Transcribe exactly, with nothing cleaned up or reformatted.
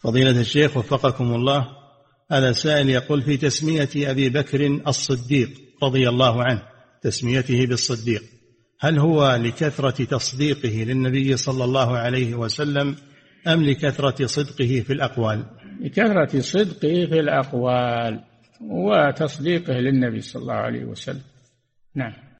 فضيلة الشيخ وفقكم الله، هذا سائل يقول في تسمية أبي بكر الصديق رضي الله عنه، تسميته بالصديق، هل هو لكثرة تصديقه للنبي صلى الله عليه وسلم أم لكثرة صدقه في الأقوال؟ لكثرة صدقه في الأقوال وتصديقه للنبي صلى الله عليه وسلم. نعم.